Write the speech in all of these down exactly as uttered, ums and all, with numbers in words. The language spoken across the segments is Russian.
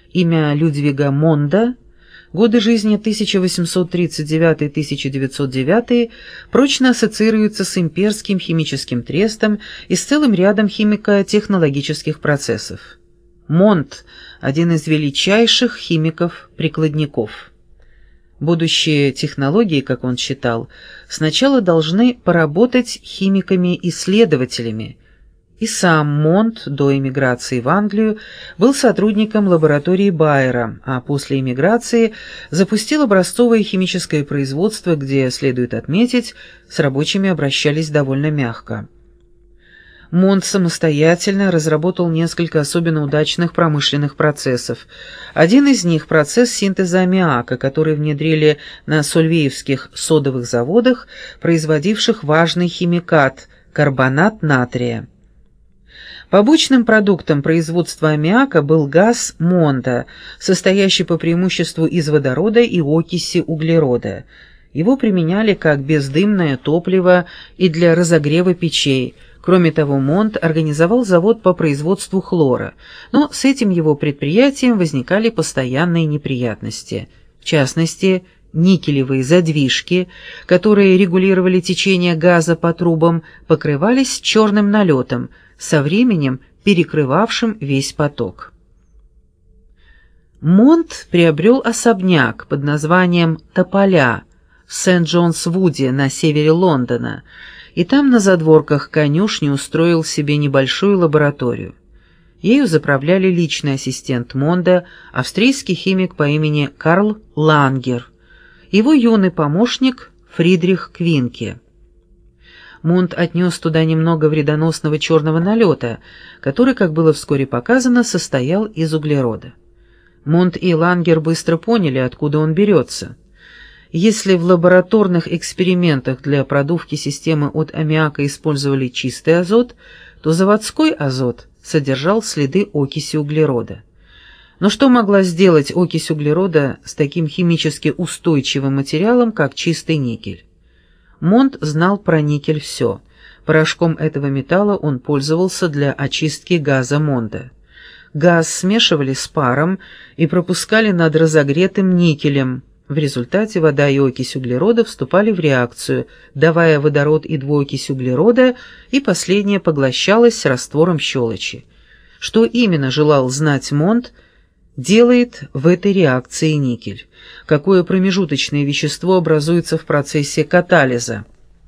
Имя Людвига Монда, годы жизни тысяча восемьсот тридцать девятый — тысяча девятьсот девятый, прочно ассоциируется с имперским химическим трестом и с целым рядом химико-технологических процессов. Монд – один из величайших химиков-прикладников. Будущие технологии, как он считал, сначала должны поработать химиками-исследователями, и сам Монд до эмиграции в Англию был сотрудником лаборатории Байера, а после эмиграции запустил образцовое химическое производство, где, следует отметить, с рабочими обращались довольно мягко. Монд самостоятельно разработал несколько особенно удачных промышленных процессов. Один из них – процесс синтеза аммиака, который внедрили на сольвеевских содовых заводах, производивших важный химикат – карбонат натрия. Побочным продуктом производства аммиака был газ Монда, состоящий по преимуществу из водорода и окиси углерода. Его применяли как бездымное топливо и для разогрева печей. Кроме того, Монд организовал завод по производству хлора, но с этим его предприятием возникали постоянные неприятности. В частности, никелевые задвижки, которые регулировали течение газа по трубам, покрывались черным налетом, со временем перекрывавшим весь поток. Монд приобрел особняк под названием «Тополя» в Сент-Джонс-Вуде на севере Лондона, и там на задворках конюшни устроил себе небольшую лабораторию. Ею заправляли личный ассистент Монда, австрийский химик по имени Карл Лангер, его юный помощник Фридрих Квинке. Монд отнес туда немного вредоносного черного налета, который, как было вскоре показано, состоял из углерода. Монд и Лангер быстро поняли, откуда он берется. Если в лабораторных экспериментах для продувки системы от аммиака использовали чистый азот, то заводской азот содержал следы окиси углерода. Но что могла сделать окись углерода с таким химически устойчивым материалом, как чистый никель? Монд знал про никель все. Порошком этого металла он пользовался для очистки газа Монда. Газ смешивали с паром и пропускали над разогретым никелем. В результате вода и окись углерода вступали в реакцию, давая водород и двуокись углерода, и последнее поглощалось раствором щелочи. Что именно желал знать Монд, делает в этой реакции никель? Какое промежуточное вещество образуется в процессе катализа?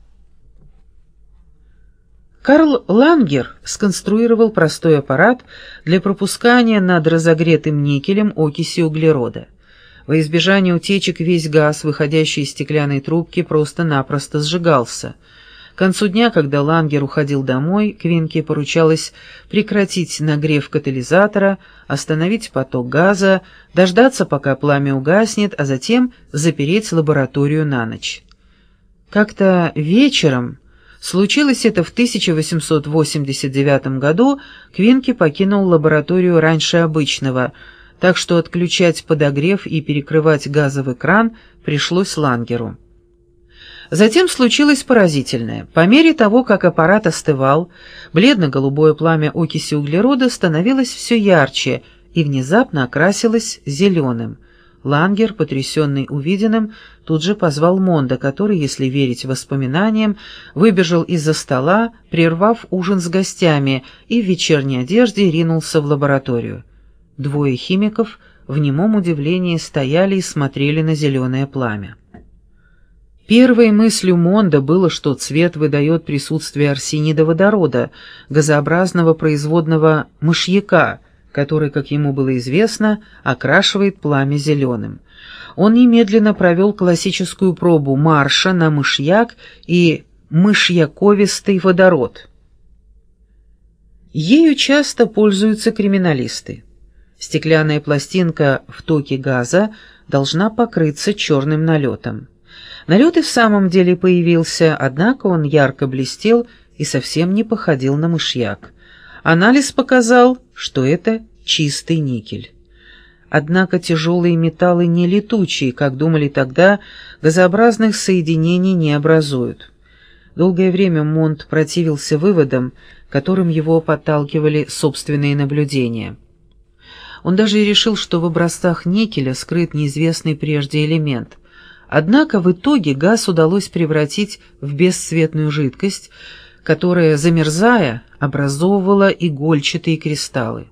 Карл Лангер сконструировал простой аппарат для пропускания над разогретым никелем окиси углерода. Во избежание утечек весь газ, выходящий из стеклянной трубки, просто-напросто сжигался. К концу дня, когда Лангер уходил домой, Квинке поручалось прекратить нагрев катализатора, остановить поток газа, дождаться, пока пламя угаснет, а затем запереть лабораторию на ночь. Как-то вечером, случилось это в тысяча восемьсот восемьдесят девятом году, Квинке покинул лабораторию раньше обычного, так что отключать подогрев и перекрывать газовый кран пришлось Лангеру. Затем случилось поразительное. По мере того, как аппарат остывал, бледно-голубое пламя окиси углерода становилось все ярче и внезапно окрасилось зеленым. Лангер, потрясенный увиденным, тут же позвал Монда, который, если верить воспоминаниям, выбежал из-за стола, прервав ужин с гостями, и в вечерней одежде ринулся в лабораторию. Двое химиков в немом удивлении стояли и смотрели на зеленое пламя. Первой мыслью Монда было, что цвет выдает присутствие арсенида водорода, газообразного производного мышьяка, который, как ему было известно, окрашивает пламя зеленым. Он немедленно провел классическую пробу Марша на мышьяк и мышьяковистый водород. Ею часто пользуются криминалисты. Стеклянная пластинка в токе газа должна покрыться черным налетом. Налет и в самом деле появился, однако он ярко блестел и совсем не походил на мышьяк. Анализ показал, что это чистый никель. Однако тяжелые металлы не летучие, как думали тогда, газообразных соединений не образуют. Долгое время Монд противился выводам, которым его подталкивали собственные наблюдения. Он даже и решил, что в образцах никеля скрыт неизвестный прежде элемент. Однако в итоге газ удалось превратить в бесцветную жидкость, которая, замерзая, образовывала игольчатые кристаллы.